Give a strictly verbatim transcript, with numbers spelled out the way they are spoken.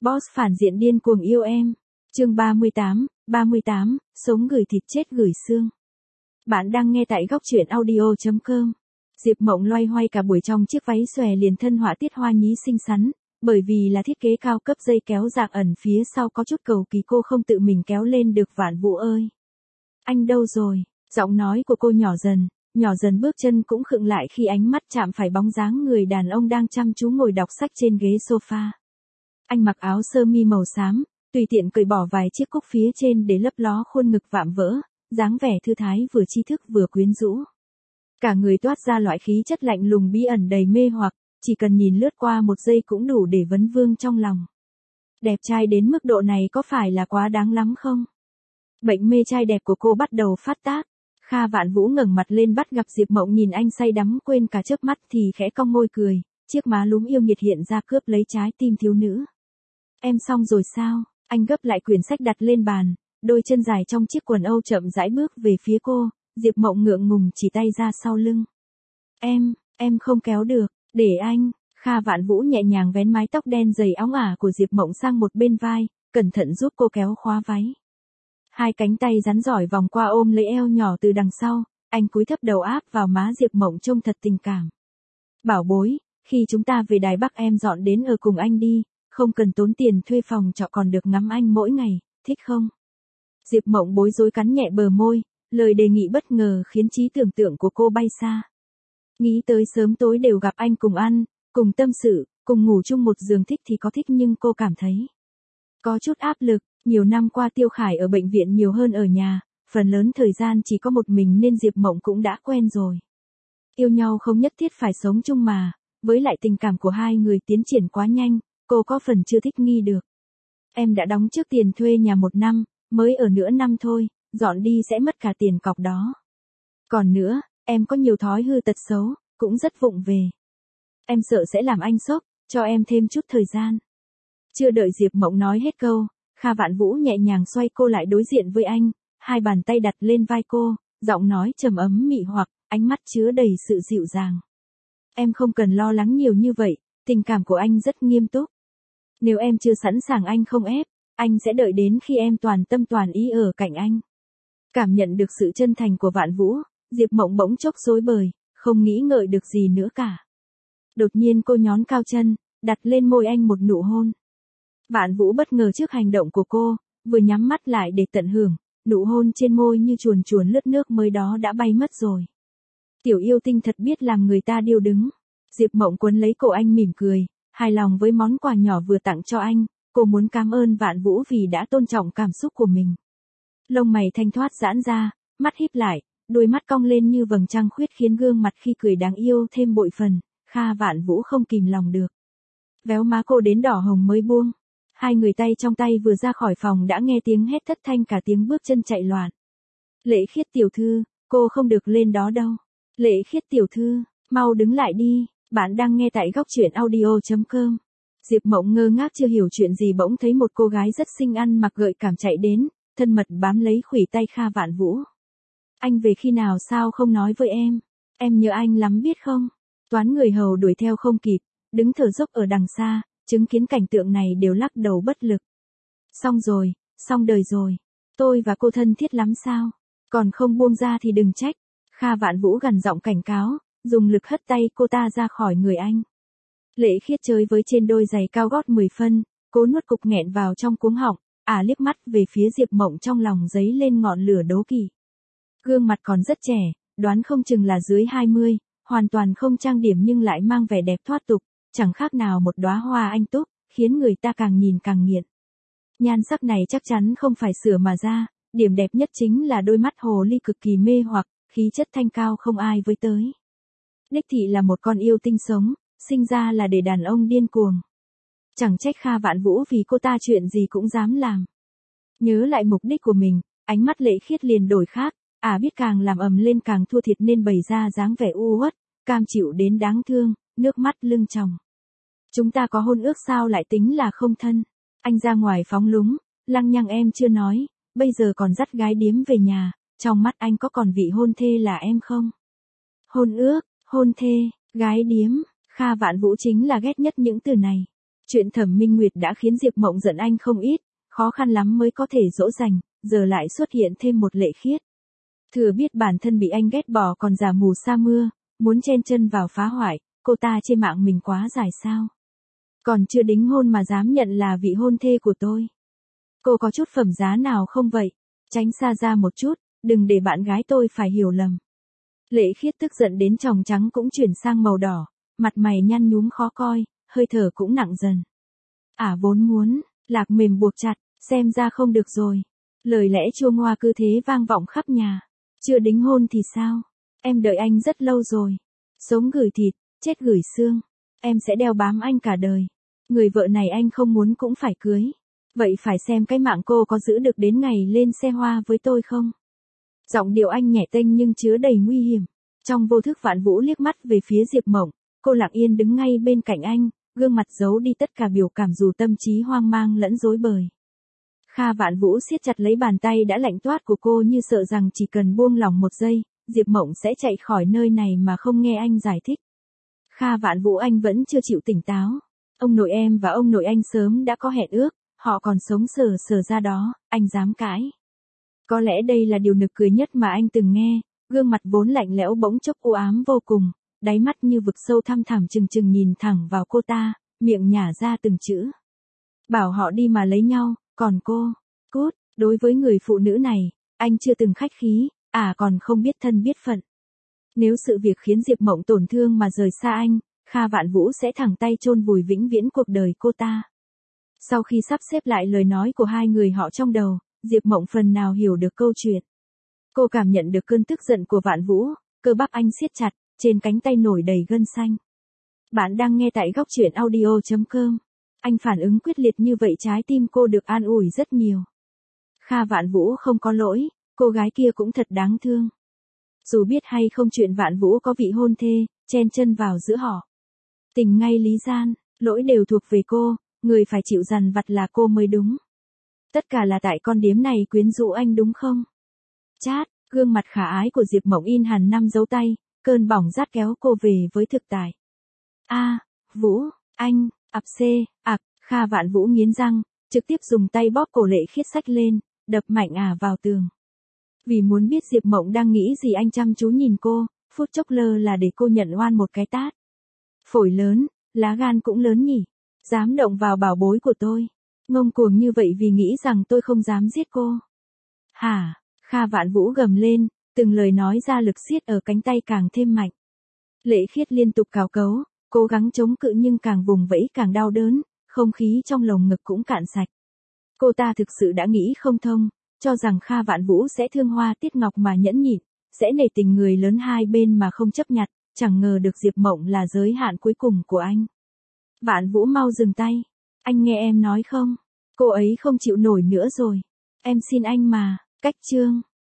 Boss phản diện điên cuồng yêu em. Chương ba mươi tám, ba mươi tám, sống gửi thịt chết gửi xương. Bạn đang nghe tại góc truyện audio chấm com. Diệp Mộng loay hoay cả buổi trong chiếc váy xòe liền thân họa tiết hoa nhí xinh xắn, bởi vì là thiết kế cao cấp dây kéo dạng ẩn phía sau có chút cầu kỳ cô không tự mình kéo lên được. Vạn Vũ ơi! Anh đâu rồi? Giọng nói của cô nhỏ dần, nhỏ dần bước chân cũng khựng lại khi ánh mắt chạm phải bóng dáng người đàn ông đang chăm chú ngồi đọc sách trên ghế sofa. Anh mặc áo sơ mi màu xám, tùy tiện cởi bỏ vài chiếc cúc phía trên để lấp ló khuôn ngực vạm vỡ, dáng vẻ thư thái vừa tri thức vừa quyến rũ. Cả người toát ra loại khí chất lạnh lùng bí ẩn đầy mê hoặc, chỉ cần nhìn lướt qua một giây cũng đủ để vấn vương trong lòng. Đẹp trai đến mức độ này có phải là quá đáng lắm không? Bệnh mê trai đẹp của cô bắt đầu phát tác. Kha Vạn Vũ ngẩng mặt lên bắt gặp Diệp Mộng nhìn anh say đắm quên cả chớp mắt thì khẽ cong môi cười, chiếc má lúm yêu nghiệt hiện ra cướp lấy trái tim thiếu nữ. Em xong rồi sao? Anh gấp lại quyển sách đặt lên bàn, đôi chân dài trong chiếc quần âu chậm rãi bước về phía cô. Diệp Mộng ngượng ngùng chỉ tay ra sau lưng. Em, em không kéo được, để anh. Kha Vạn Vũ nhẹ nhàng vén mái tóc đen dày óng ả của Diệp Mộng sang một bên vai, cẩn thận giúp cô kéo khóa váy. Hai cánh tay rắn giỏi vòng qua ôm lấy eo nhỏ từ đằng sau, anh cúi thấp đầu áp vào má Diệp Mộng trông thật tình cảm. Bảo bối, khi chúng ta về Đài Bắc em dọn đến ở cùng anh đi, không cần tốn tiền thuê phòng trọ còn được ngắm anh mỗi ngày, thích không? Diệp Mộng bối rối cắn nhẹ bờ môi, lời đề nghị bất ngờ khiến trí tưởng tượng của cô bay xa. Nghĩ tới sớm tối đều gặp anh cùng ăn, cùng tâm sự, cùng ngủ chung một giường thích thì có thích nhưng cô cảm thấy có chút áp lực. Nhiều năm qua Tiêu Khải ở bệnh viện nhiều hơn ở nhà, phần lớn thời gian chỉ có một mình nên Diệp Mộng cũng đã quen rồi. Yêu nhau không nhất thiết phải sống chung mà, với lại tình cảm của hai người tiến triển quá nhanh, cô có phần chưa thích nghi được. Em đã đóng trước tiền thuê nhà một năm, mới ở nửa năm thôi, dọn đi sẽ mất cả tiền cọc đó. Còn nữa, em có nhiều thói hư tật xấu, cũng rất vụng về. Em sợ sẽ làm anh sốc, cho em thêm chút thời gian. Chưa đợi Diệp Mộng nói hết câu, Kha Vạn Vũ nhẹ nhàng xoay cô lại đối diện với anh, hai bàn tay đặt lên vai cô, giọng nói trầm ấm mị hoặc, ánh mắt chứa đầy sự dịu dàng. Em không cần lo lắng nhiều như vậy, tình cảm của anh rất nghiêm túc. Nếu em chưa sẵn sàng anh không ép, anh sẽ đợi đến khi em toàn tâm toàn ý ở cạnh anh. Cảm nhận được sự chân thành của Vạn Vũ, Diệp Mộng bỗng chốc rối bời, không nghĩ ngợi được gì nữa cả. Đột nhiên cô nhón cao chân, đặt lên môi anh một nụ hôn. Vạn Vũ bất ngờ trước hành động của cô, vừa nhắm mắt lại để tận hưởng, nụ hôn trên môi như chuồn chuồn lướt nước mới đó đã bay mất rồi. Tiểu yêu tinh thật biết làm người ta điêu đứng. Diệp Mộng quấn lấy cổ anh mỉm cười, hài lòng với món quà nhỏ vừa tặng cho anh, cô muốn cảm ơn Vạn Vũ vì đã tôn trọng cảm xúc của mình. Lông mày thanh thoát giãn ra, mắt híp lại, đôi mắt cong lên như vầng trăng khuyết khiến gương mặt khi cười đáng yêu thêm bội phần. Kha Vạn Vũ không kìm lòng được. Véo má cô đến đỏ hồng mới buông. Hai người tay trong tay vừa ra khỏi phòng đã nghe tiếng hét thất thanh cả tiếng bước chân chạy loạn. Lệ Khiết tiểu thư, cô không được lên đó đâu. Lệ Khiết tiểu thư, mau đứng lại đi, bạn đang nghe tại góc truyện audio chấm com. Diệp Mộng ngơ ngác chưa hiểu chuyện gì bỗng thấy một cô gái rất xinh ăn mặc gợi cảm chạy đến, thân mật bám lấy khuỷu tay Kha Vạn Vũ. Anh về khi nào sao không nói với em? Em nhớ anh lắm biết không? Toán người hầu đuổi theo không kịp, đứng thở dốc ở đằng xa, chứng kiến cảnh tượng này đều lắc đầu bất lực. Xong rồi, xong đời rồi. Tôi và cô thân thiết lắm sao? Còn không buông ra thì đừng trách. Kha Vạn Vũ gằn giọng cảnh cáo, dùng lực hất tay cô ta ra khỏi người anh. Lệ Khiết chơi với trên đôi giày cao gót mười phân, cố nuốt cục nghẹn vào trong cuống họng, à liếc mắt về phía Diệp Mộng trong lòng dấy lên ngọn lửa đố kỵ. Gương mặt còn rất trẻ, đoán không chừng là dưới hai mươi, hoàn toàn không trang điểm nhưng lại mang vẻ đẹp thoát tục, chẳng khác nào một đóa hoa anh túc, khiến người ta càng nhìn càng nghiện. Nhan sắc này chắc chắn không phải sửa mà ra, điểm đẹp nhất chính là đôi mắt hồ ly cực kỳ mê hoặc, khí chất thanh cao không ai với tới. Đích thị là một con yêu tinh sống, sinh ra là để đàn ông điên cuồng. Chẳng trách Kha Vạn Vũ vì cô ta chuyện gì cũng dám làm. Nhớ lại mục đích của mình, ánh mắt Lệ Khiết liền đổi khác, à biết càng làm ầm lên càng thua thiệt nên bày ra dáng vẻ u uất, cam chịu đến đáng thương, nước mắt lưng tròng. Chúng ta có hôn ước sao lại tính là không thân? Anh ra ngoài phóng lúng, lăng nhăng em chưa nói, bây giờ còn dắt gái điếm về nhà, trong mắt anh có còn vị hôn thê là em không? Hôn ước, hôn thê, gái điếm, Kha Vạn Vũ chính là ghét nhất những từ này. Chuyện Thẩm Minh Nguyệt đã khiến Diệp Mộng giận anh không ít, khó khăn lắm mới có thể dỗ dành, giờ lại xuất hiện thêm một Lệ Khiết. Thừa biết bản thân bị anh ghét bỏ còn giả mù sa mưa, muốn chen chân vào phá hoại, cô ta chê mạng mình quá dài sao. Còn chưa đính hôn mà dám nhận là vị hôn thê của tôi. Cô có chút phẩm giá nào không vậy? Tránh xa ra một chút, đừng để bạn gái tôi phải hiểu lầm. Lệ Khiết tức giận đến tròng trắng cũng chuyển sang màu đỏ, mặt mày nhăn nhúm khó coi, hơi thở cũng nặng dần. À vốn muốn, lạc mềm buộc chặt, xem ra không được rồi. Lời lẽ chua ngoa cứ thế vang vọng khắp nhà. Chưa đính hôn thì sao? Em đợi anh rất lâu rồi. Sống gửi thịt, chết gửi xương. Em sẽ đeo bám anh cả đời. Người vợ này anh không muốn cũng phải cưới. Vậy phải xem cái mạng cô có giữ được đến ngày lên xe hoa với tôi không? Giọng điệu anh nhẹ tênh nhưng chứa đầy nguy hiểm. Trong vô thức Vạn Vũ liếc mắt về phía Diệp Mộng, cô lặng yên đứng ngay bên cạnh anh, gương mặt giấu đi tất cả biểu cảm dù tâm trí hoang mang lẫn rối bời. Kha Vạn Vũ siết chặt lấy bàn tay đã lạnh toát của cô như sợ rằng chỉ cần buông lỏng một giây, Diệp Mộng sẽ chạy khỏi nơi này mà không nghe anh giải thích. Kha Vạn Vũ, anh vẫn chưa chịu tỉnh táo. Ông nội em và ông nội anh sớm đã có hẹn ước, họ còn sống sờ sờ ra đó, anh dám cãi. Có lẽ đây là điều nực cười nhất mà anh từng nghe, gương mặt vốn lạnh lẽo bỗng chốc u ám vô cùng, đáy mắt như vực sâu thăm thẳm trừng trừng nhìn thẳng vào cô ta, miệng nhả ra từng chữ. Bảo họ đi mà lấy nhau, còn cô, cút, đối với người phụ nữ này, anh chưa từng khách khí, à còn không biết thân biết phận. Nếu sự việc khiến Diệp Mộng tổn thương mà rời xa anh, Kha Vạn Vũ sẽ thẳng tay chôn vùi vĩnh viễn cuộc đời cô ta. Sau khi sắp xếp lại lời nói của hai người họ trong đầu, Diệp Mộng phần nào hiểu được câu chuyện. Cô cảm nhận được cơn tức giận của Vạn Vũ, cơ bắp anh siết chặt, trên cánh tay nổi đầy gân xanh. Bạn đang nghe tại góc truyện audio chấm com. Anh phản ứng quyết liệt như vậy trái tim cô được an ủi rất nhiều. Kha Vạn Vũ không có lỗi, cô gái kia cũng thật đáng thương. Dù biết hay không chuyện Vạn Vũ có vị hôn thê, chen chân vào giữa họ. Tình ngay lý gian, lỗi đều thuộc về cô, người phải chịu dằn vặt là cô mới đúng. Tất cả là tại con điếm này quyến rũ anh đúng không? Chát, gương mặt khả ái của Diệp Mộng in hẳn năm dấu tay, cơn bỏng rát kéo cô về với thực tại. A, Vũ, anh, ặp xê, ạc, Kha Vạn Vũ nghiến răng, trực tiếp dùng tay bóp cổ Lệ Khiết xách lên, đập mạnh ả vào tường. Vì muốn biết Diệp Mộng đang nghĩ gì anh chăm chú nhìn cô, phút chốc lơ là để cô nhận oan một cái tát. Phổi lớn, lá gan cũng lớn nhỉ, dám động vào bảo bối của tôi. Ngông cuồng như vậy vì nghĩ rằng tôi không dám giết cô. Hả? Kha Vạn Vũ gầm lên, từng lời nói ra lực siết ở cánh tay càng thêm mạnh. Lệ Khiết liên tục cào cấu, cố gắng chống cự nhưng càng vùng vẫy càng đau đớn, không khí trong lồng ngực cũng cạn sạch. Cô ta thực sự đã nghĩ không thông, cho rằng Kha Vạn Vũ sẽ thương hoa tiếc ngọc mà nhẫn nhịn, sẽ nể tình người lớn hai bên mà không chấp nhặt, chẳng ngờ được Diệp Mộng là giới hạn cuối cùng của anh. Vạn Vũ mau dừng tay, anh nghe em nói không? Cô ấy không chịu nổi nữa rồi. Em xin anh mà, cách chương.